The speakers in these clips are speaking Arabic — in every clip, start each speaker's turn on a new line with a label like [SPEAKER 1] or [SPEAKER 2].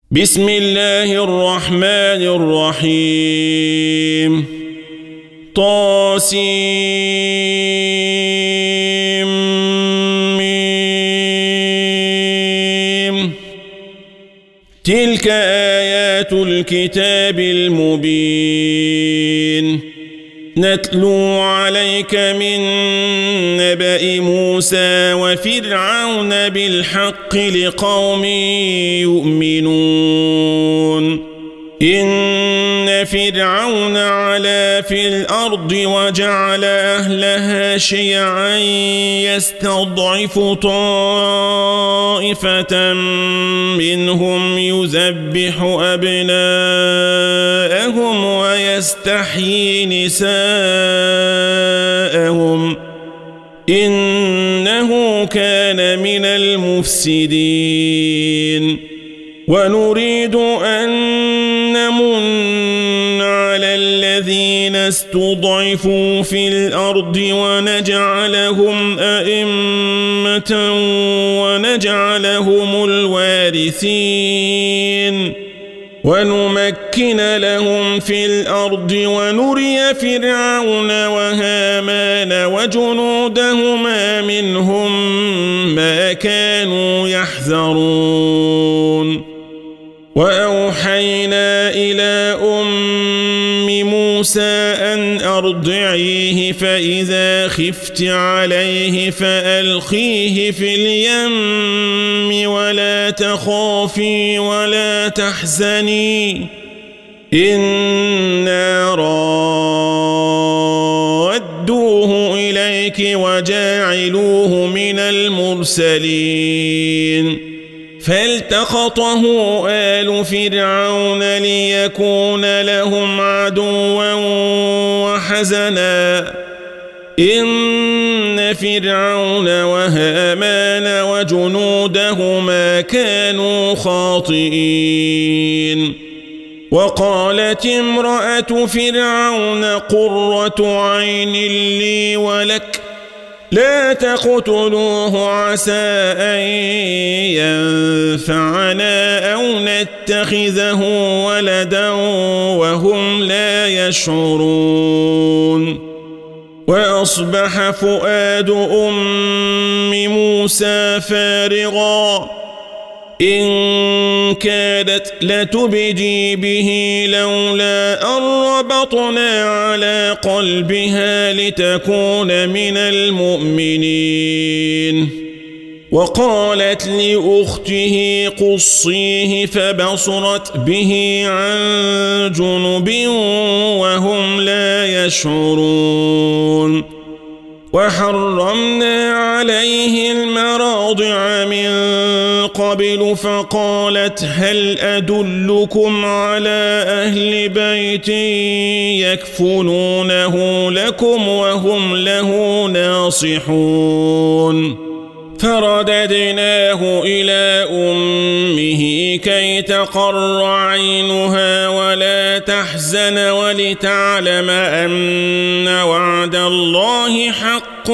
[SPEAKER 1] بسم الله الرحمن الرحيم طاسيم تلك آيات الكتاب المبين نتلو عليك من نبأ موسى وفرعون بالحق لقوم يؤمنون إن فرعون علا في الأرض وجعل أهلها شيعا يستضعف طائفة منهم يذبح أبناءهم ويستحيي نساءهم إنه كان من المفسدين ونريد أن نمن على الذين استضعفوا في الأرض ونجعلهم أئمة ونجعلهم الوارثين ونمكن لهم في الأرض ونري فرعون وهامان وجنودهما منهم ما كانوا يحذرون وأوحينا إلى أم موسى أن أرضعيه فإذا خفت عليه فألقيه في اليم ولا تخافي ولا تحزني إنا رادوه إليك وجاعلوه من المرسلين فالتقطه آل فرعون ليكون لهم عدوا وحزنا إن فرعون وهامان وجنودهما كانوا خاطئين وقالت امرأة فرعون قرة عين لي ولك لا تقتلوه عسى أن ينفعنا أو نتخذه ولدا وهم لا يشعرون وأصبح فؤاد أم موسى فارغا إن كادت لتبدي به لولا أن ربطنا على قلبها لتكون من المؤمنين وقالت لأخته قصيه فبصرت به عن جنب وهم لا يشعرون وحرمنا عليه المراضع من قبل فقالت هل أدلكم على أهل بيت يكفلونه لكم وهم له ناصحون فرددناه إلى أمه كي تقر عينها ولا تحزن ولتعلم أن وعد الله حق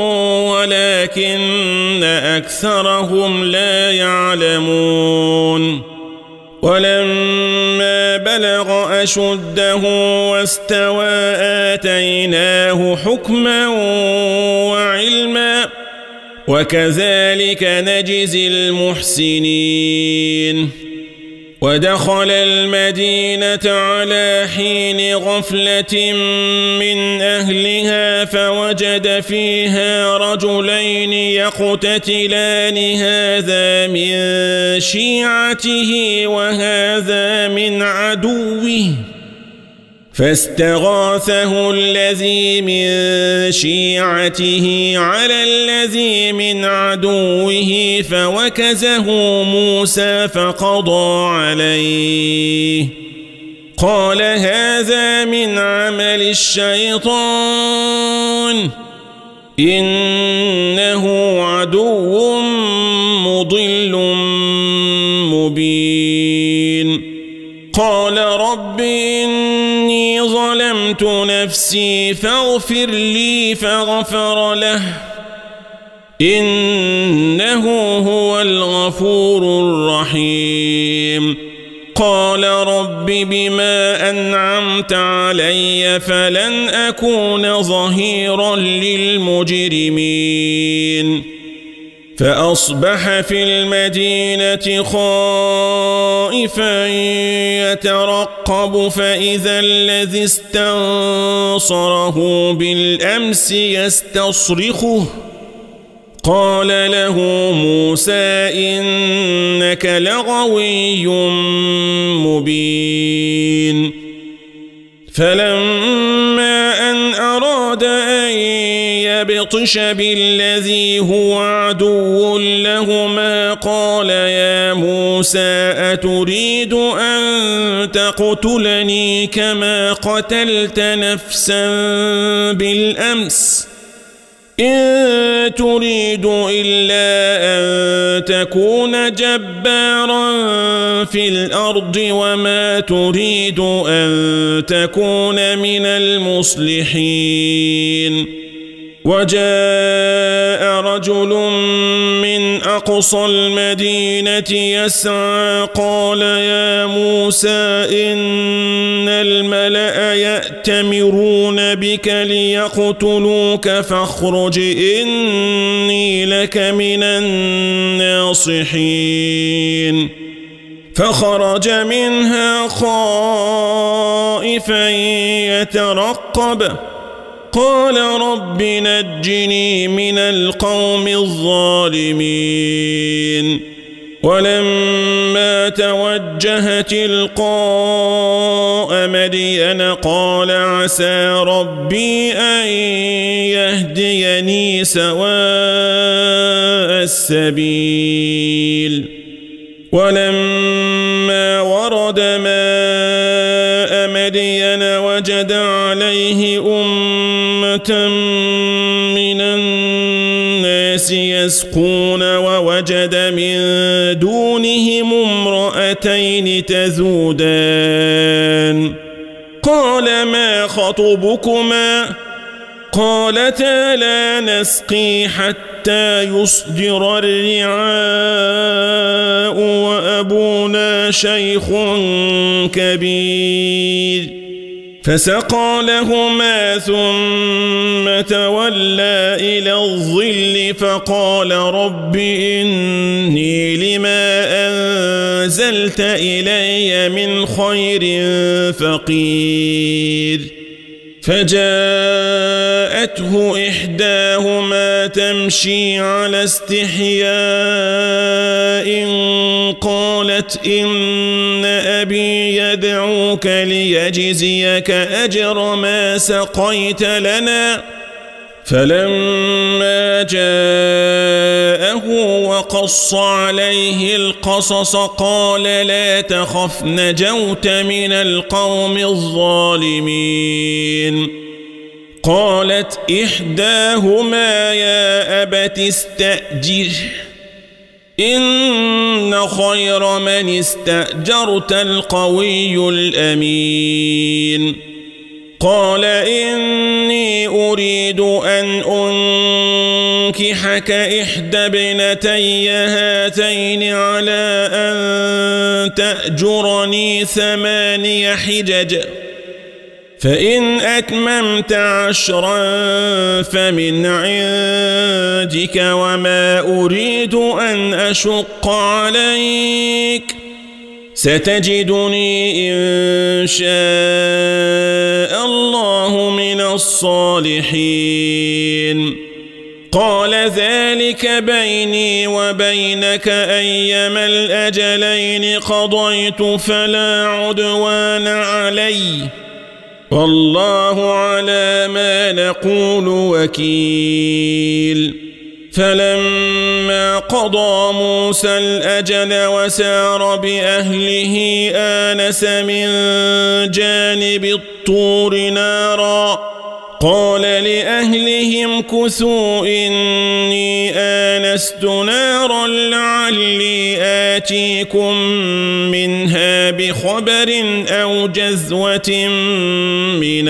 [SPEAKER 1] ولكن أكثرهم لا يعلمون ولما بلغ أشده واستوى آتيناه حكما وعلما وكذلك نجزي المحسنين ودخل المدينة على حين غفلة من أهلها فوجد فيها رجلين يقتتلان هذا من شيعته وهذا من عدوه فاستغاثه الذي من شيعته على الذي من عدوه فوكزه موسى فقضى عليه قال هذا من عمل الشيطان إنه عدو مضل مبين قال رب إني ظلمت نفسي فاغفر لي فغفر له إنه هو الغفور الرحيم قال رب بما أنعمت علي فلن أكون ظهيرا للمجرمين فأصبح في المدينة خائفا يترقب فإذا الذي استنصره بالأمس يستصرخه قال له موسى إنك لغوي مبين فلما أن أراد أن يبطش بالذي هو عدو لهما قال يا موسى أتريد أن تقتلني كما قتلت نفسا بالأمس إن تريد إلا أن تكون جبارا في الأرض وما تريد أن تكون من المصلحين وجاء رجل من أقصى المدينة يسعى قال يا موسى إن الملأ يأتمرون بك ليقتلوك فاخرج إني لك من الناصحين فخرج منها خائفا يترقب قال رب نجني من القوم الظالمين ولما توجه تلقاء مدين قال عسى ربي أن يهديني سواء السبيل ولما ورد ماء مدين وجد عليه أمة من الناس يسقون ووجد من دونهم امرأتين تذودان قال ما خطبكما قالتا لا نسقي حتى يصدر الرعاء وأبونا شيخ كبير فسقى لهما ثم تولى إلى الظل فقال رب إني لما أنزلت إلي من خير فقير فجاءته إحداهما تمشي على استحياء قالت إن أبي يدعوك ليجزيك أجر ما سقيت لنا فلما جاءه وقص عليه القصص قال لا تخف نجوت من القوم الظالمين قالت إحداهما يا أبت استأجره إن خير من استأجرت القوي الأمين قال إني أريد أن أنكحك إحدى ابنتي هاتين على أن تأجرني 8 حجج فإن أتممت 10 فمن عندك وما أريد أن أشق عليك ستجدني إن شاء الله من الصالحين قال ذلك بيني وبينك أيما الأجلين قضيت فلا عدوان علي والله على ما نقول وكيل فلما قضى موسى الأجل وسار بأهله آنس من جانب الطور نارا قال لأهلهم كثوا إني آنست نارا لعلي آتيكم منها بخبر أو جذوة من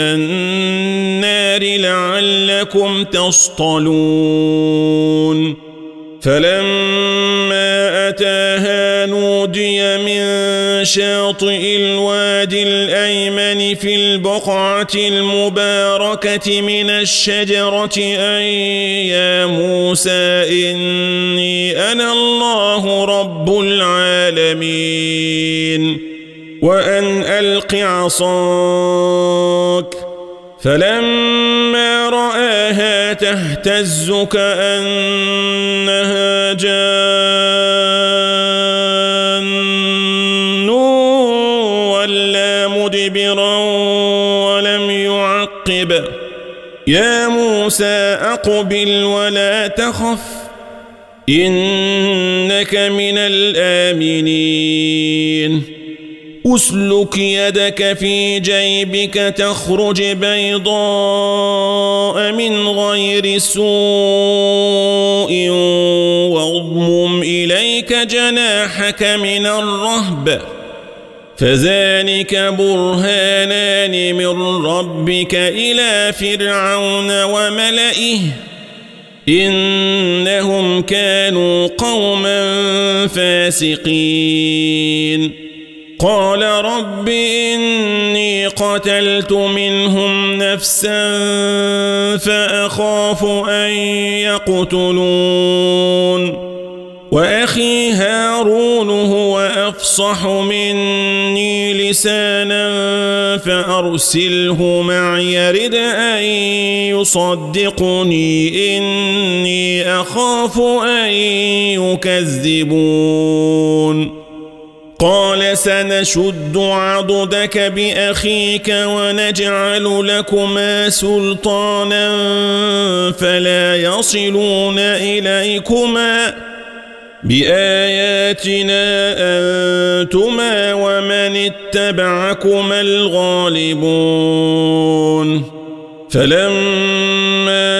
[SPEAKER 1] النار لعلكم تصطلون فلما أتاها نودي من شاطئ الوادي الأيمن في البقعة المباركة من الشجرة أن يا موسى إني أنا الله رب العالمين وأن ألق عصاك فلما رآها تهتز كأنها جان ولا مدبرا ولم يعقب يا موسى أقبل ولا تخف إنك من الآمنين أسلك يدك في جيبك تخرج بيضاء من غير سوء واضمم إليك جناحك من الرهب فذلك برهانان من ربك إلى فرعون وملئه إنهم كانوا قوما فاسقين قال رب إني قتلت منهم نفسا فأخاف أن يقتلون وأخي هارون هو أفصح مني لسانا فأرسله معي يرد أن يصدقني إني أخاف أن يكذبون قال سنشد عضدك بأخيك ونجعل لكما سلطانا فلا يصلون إليكما بآياتنا أنتما ومن اتبعكما الغالبون فلما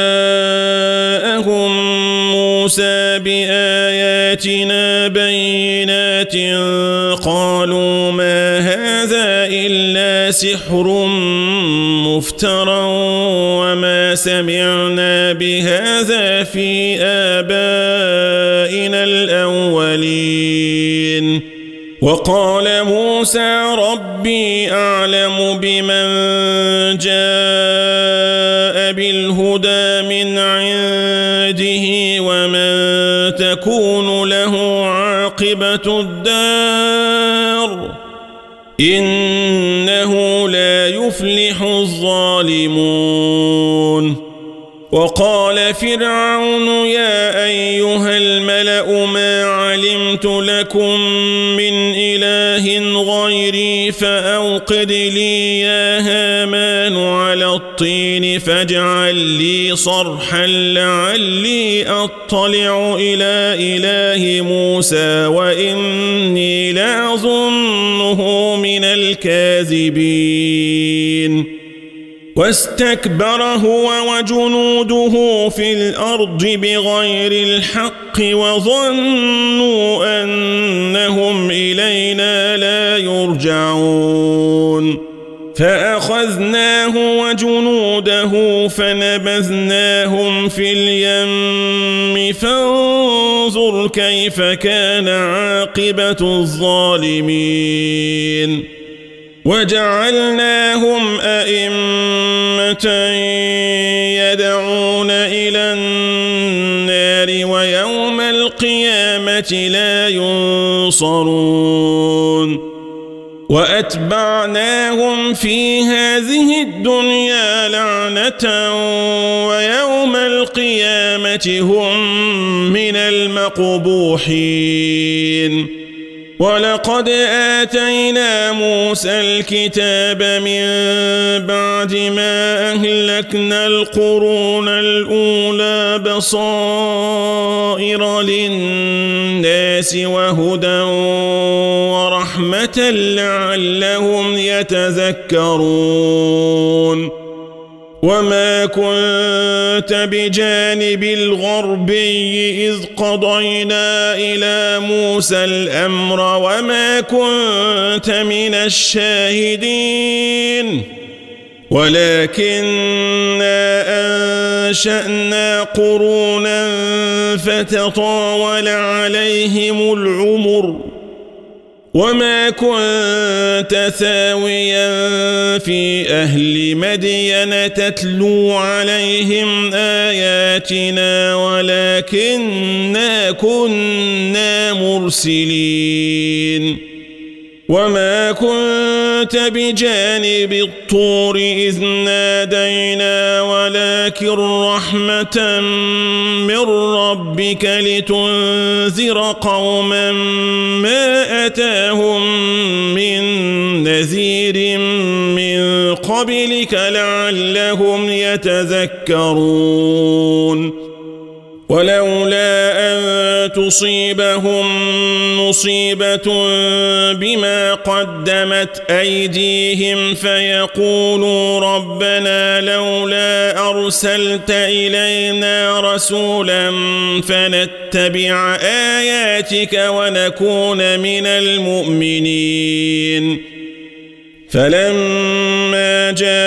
[SPEAKER 1] جاءهم موسى بآياتنا بينات قالوا ما هذا إلا سحر مفترى وما سمعنا بهذا في آبائنا الأولين وقال موسى ربي أعلم بمن جاء بالهدى من عنده ومن تكون له عاقبة الدار إنه لا يفلح الظالمون وقال فرعون يا أيها الملأ ما علمت لكم من إله غيري فأوقد لي يا هامان على الطين فاجعل لي صرحا لعلي أطلع إلى إله موسى وإني لأظنه من الكاذبين واستكبر هو وجنوده في الأرض بغير الحق وظنوا أنهم إلينا لا يرجعون فأخذناه وجنوده فنبذناهم في اليم فانظر كيف كان عاقبة الظالمين وجعلناهم أئمة يدعون إلى النار ويوم القيامة لا ينصرون وأتبعناهم في هذه الدنيا لعنة ويوم القيامة هم من المقبوحين ولقد آتينا موسى الكتاب من بعد ما أهلكنا القرون الأولى بصائر للناس وهدى ورحمة لعلهم يتذكرون وما كنت بجانب الغربي إذ قضينا إلى موسى الأمر وما كنت من الشاهدين ولكننا أنشأنا قرونا فتطاول عليهم العمر وما كنت ثاويا في أهل مدين تتلو عليهم آياتنا ولكننا كنا مرسلين وما كنت بجانب الطور إذ نادينا ولكن رحمة من ربك لتنذر قوما ما أتاهم من نذير من قبلك لعلهم يتذكرون ولولا أن تصيبهم مصيبة بما قدمت أيديهم فيقولوا ربنا لولا أرسلت إلينا رسولا فنتبع آياتك ونكون من المؤمنين فلما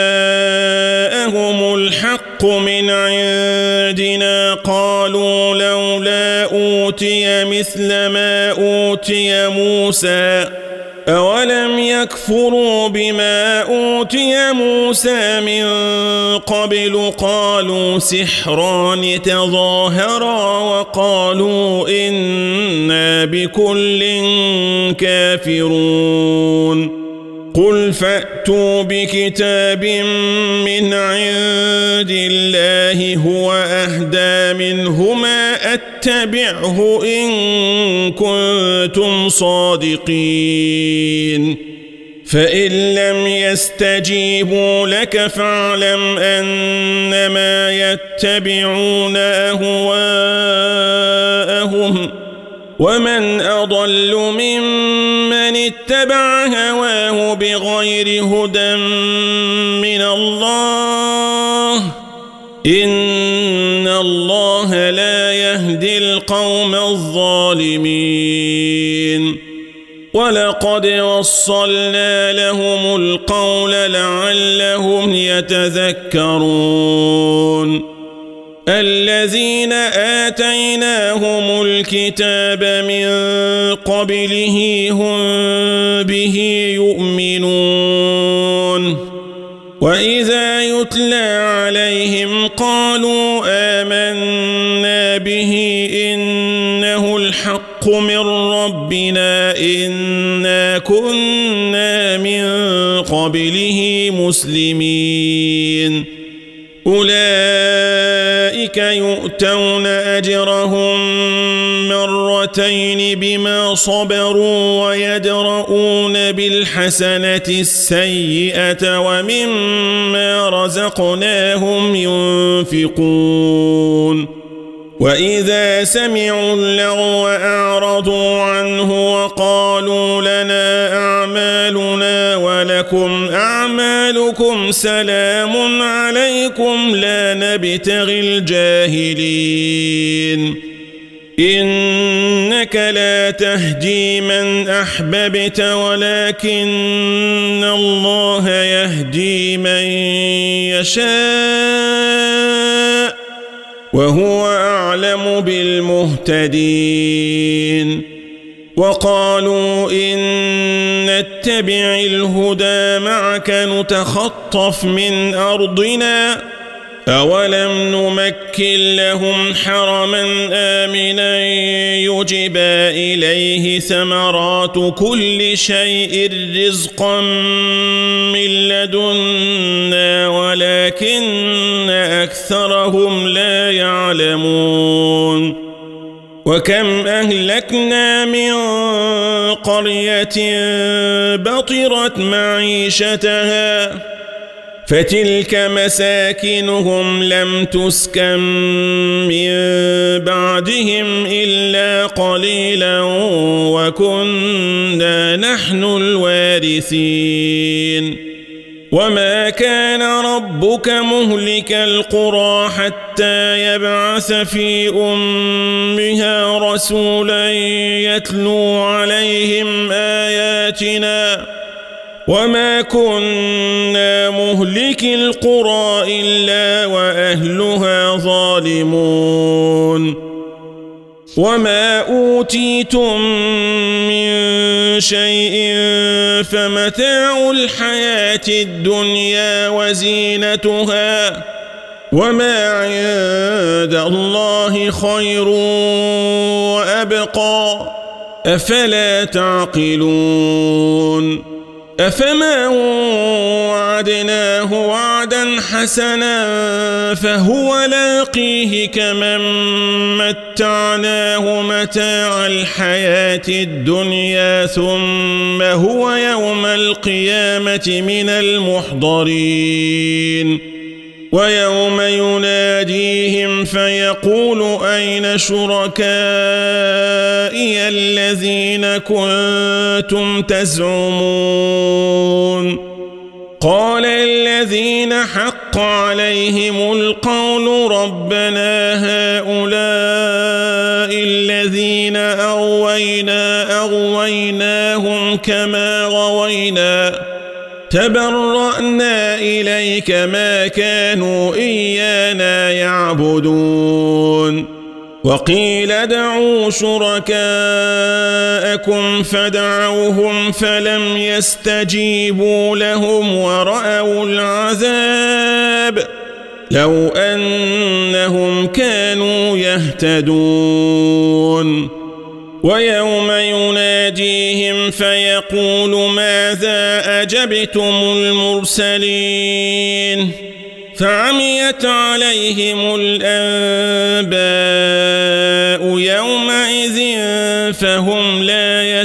[SPEAKER 1] جاءهم الحق من عندنا قالوا لولا أوتي مثل ما أوتي موسى أولم يكفروا بما أوتي موسى من قبل قالوا سحران تظاهرا وقالوا إنا بكل كافرون قل فأتوا بكتاب من عند الله هو أهدى منهما أتبعه إن كنتم صادقين فإن لم يستجيبوا لك فاعلم أنما يتبعون أهواءهم ومن أضل ممن اتبع هواه بغير هدى من الله إن الله لا يهدي القوم الظالمين ولقد وصلنا لهم القول لعلهم يتذكرون الذين آتيناهم الكتاب من قبله هم به يؤمنون وإذا يتلى عليهم قالوا آمنا به إنه الحق من ربنا إنا كنا من قبله مسلمين أولئك يؤتون أجرهم مرتين بما صبروا ويدرؤون بالحسنة السيئة ومما رزقناهم ينفقون وإذا سمعوا اللغو أعرضوا عنه وقالوا لنا أعمالنا ولكم أعمالكم سلام عليكم لا نبتغي الجاهلين إنك لا تهدي من أحببت ولكن الله يهدي من يشاء وهو أعلم بالمهتدين وقالوا إن نتبع الهدى معك نتخطف من أرضنا أولم نمكن لهم حرما آمنا يجبى إليه ثمرات كل شيء رزقا من لدنا ولكن أكثرهم لا يعلمون وكم أهلكنا من قرية بطرت معيشتها فتلك مساكنهم لم تسكن من بعدهم إلا قليلا وكنا نحن الوارثين وما كان ربك مهلك القرى حتى يبعث في أمها رسولا يتلو عليهم آياتنا وما كنا مهلك القرى إلا وأهلها ظالمون وما أوتيتم من شيء فمتاع الحياة الدنيا وزينتها وما عند الله خير وأبقى أفلا تعقلون أفمن وعدناه وعدا حسنا فهو لاقيه كمن متعناه متاع الحياة الدنيا ثم هو يوم القيامة من المحضرين ويوم يناديهم فيقول أين شركائي الذين كنتم تزعمون قال الذين حق عليهم القول ربنا هؤلاء الذين أغويناهم كما غوينا تبرأنا إليك ما كانوا إيانا يعبدون وقيل ادعوا شركاءكم فدعوهم فلم يستجيبوا لهم ورأوا العذاب لو أنهم كانوا يهتدون ويوم يناديهم فيقول ماذا أجبتم المرسلين فعميت عليهم الأنباء يومئذ فهم لا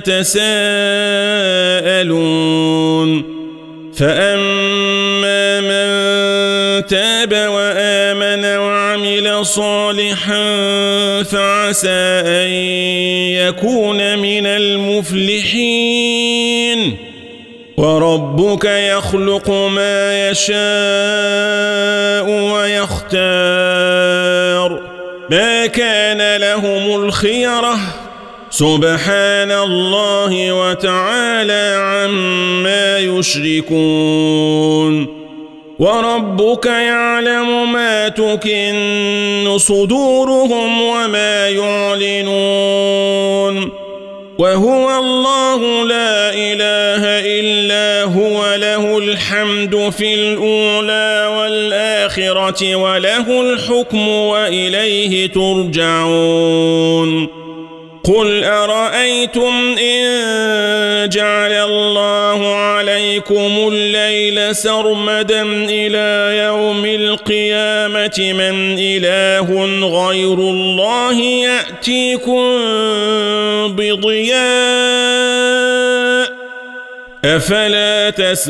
[SPEAKER 1] يتساءلون فأما من تاب وآمن وعمل صالحا فعسى أن يكون من المفلحين وربك يخلق ما يشاء ويختار ما كان لهم الخيرة سبحان الله وتعالى عما يشركون وربك يعلم ما تكن صدورهم وما يعلنون وهو الله لا إله إلا هو له الحمد في الأولى والآخرة وله الحكم وإليه ترجعون قل أرأيتم إن جعل الله عليكم الليل سرمدا إلى يوم القيامة من إله غير الله يأتيكم بضياء أفلا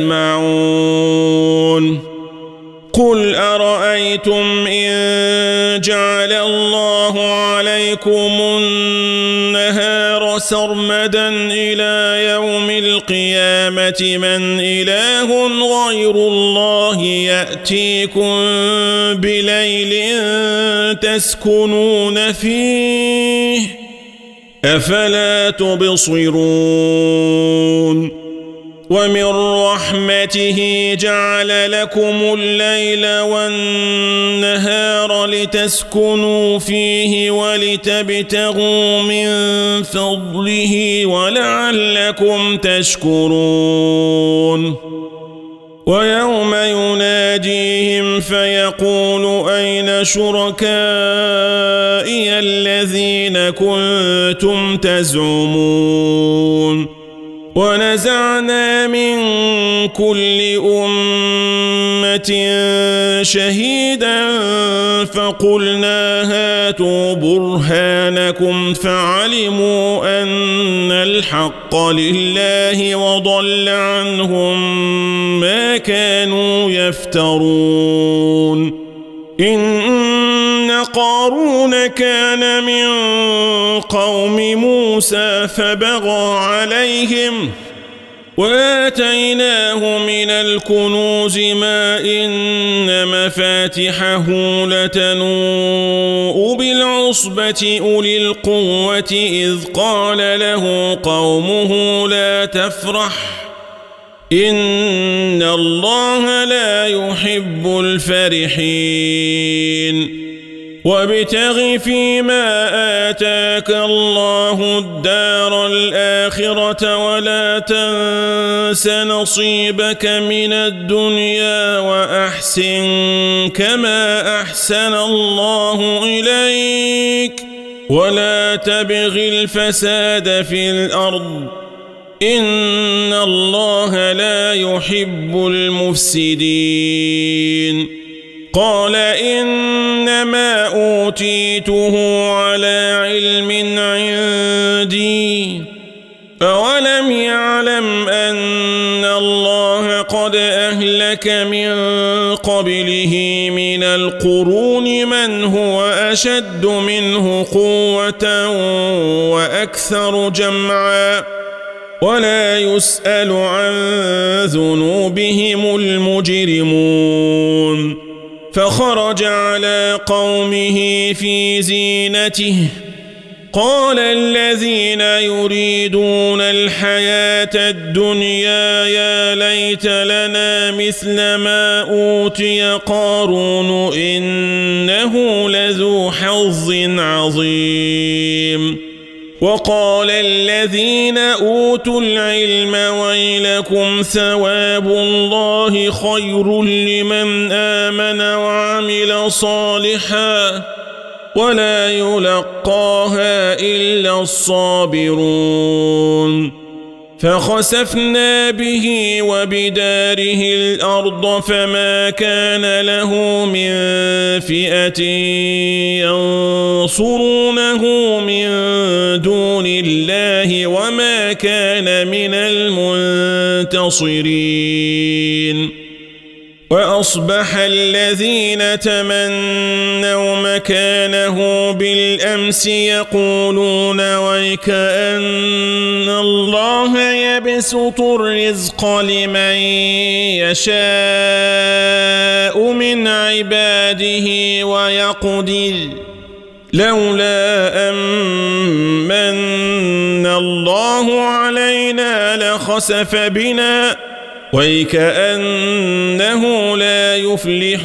[SPEAKER 1] تسمعون قل أرأيتم إن جعل الله عليكم النهار سرمدا إلى يوم القيامة من إله غير الله يأتيكم بليل تسكنون فيه أفلا تبصرون ومن رحمته جعل لكم الليل والنهار لتسكنوا فيه ولتبتغوا من فضله ولعلكم تشكرون ويوم يناديهم فيقول أين شركائي الذين كنتم تزعمون ونزعنا من كل أمة شهيدا فقلنا هاتوا برهانكم فعلموا أن الحق لله وضل عنهم ما كانوا يفترون إن قارون كان من قوم موسى فبغى عليهم وآتيناه من الكنوز ما إن مفاتحه لتنوء بالعصبة أولي القوة إذ قال له قومه لا تفرح إن الله لا يحب الفرحين وابتغ فيما آتاك الله الدار الآخرة ولا تنس نصيبك من الدنيا وأحسن كما أحسن الله إليك ولا تبغ الفساد في الأرض إن الله لا يحب المفسدين قال إنما أوتيته على علم عندي أولم يعلم أن الله قد أهلك من قبله من القرون من هو أشد منه قوة وأكثر جمعا ولا يسأل عن ذنوبهم المجرمون فخرج على قومه في زينته قال الذين يريدون الحياة الدنيا يا ليت لنا مثل ما أوتي قارون إنه لذو حظ عظيم وقال الذين أوتوا العلم ويلكم ثواب الله خير لمن آمن وعمل صالحا ولا يلقاها إلا الصابرون فخسفنا به وبداره الأرض فما كان له من فئة ينصرونه من دون الله وما كان من المنتصرين وأصبح الذين تمنوا مكانه بالأمس يقولون ويكأن الله يبسط الرزق لمن يشاء من عباده ويقدر لولا أمن الله علينا لخسف بنا ويكأنه لا يفلح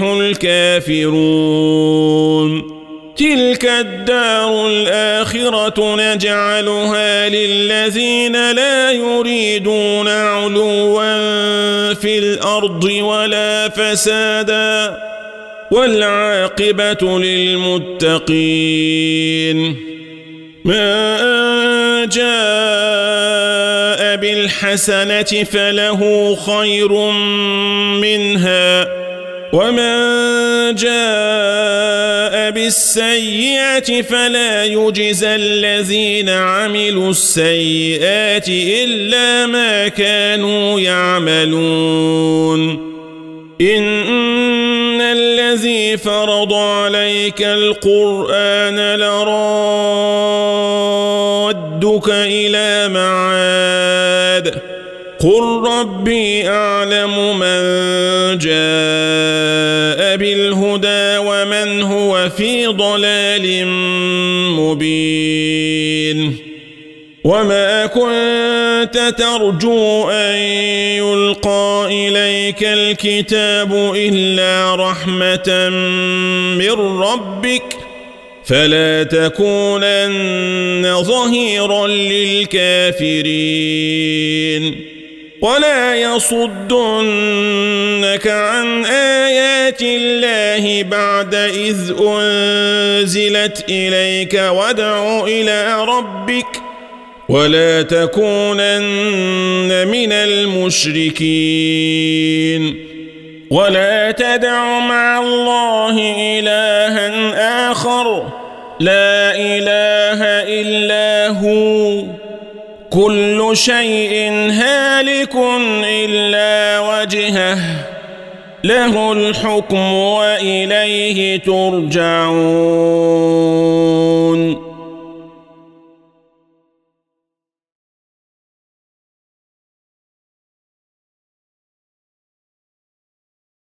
[SPEAKER 1] الكافرون تلك الدار الآخرة نجعلها للذين لا يريدون علوا في الأرض ولا فسادا والعاقبة للمتقين من جاء بالحسنة فله خير منها ومن جاء بالسيئة فلا يجزى الذين عملوا السيئات إلا ما كانوا يعملون إن الذي فرض عليك القرآن لرادك إلى معاد قل ربي أعلم من جاء بالهدى ومن هو في ضلال مبين وما كنت ترجو أن يلقى إليك الكتاب إلا رحمة من ربك فلا تكونن ظهيرا للكافرين ولا يصدنك عن آيات الله بعد إذ أنزلت إليك وادع إلى ربك ولا تكونن من المشركين ولا تدع مع الله إلها آخر لا إله إلا هو كل شيء هالك إلا وجهه له الحكم وإليه ترجعون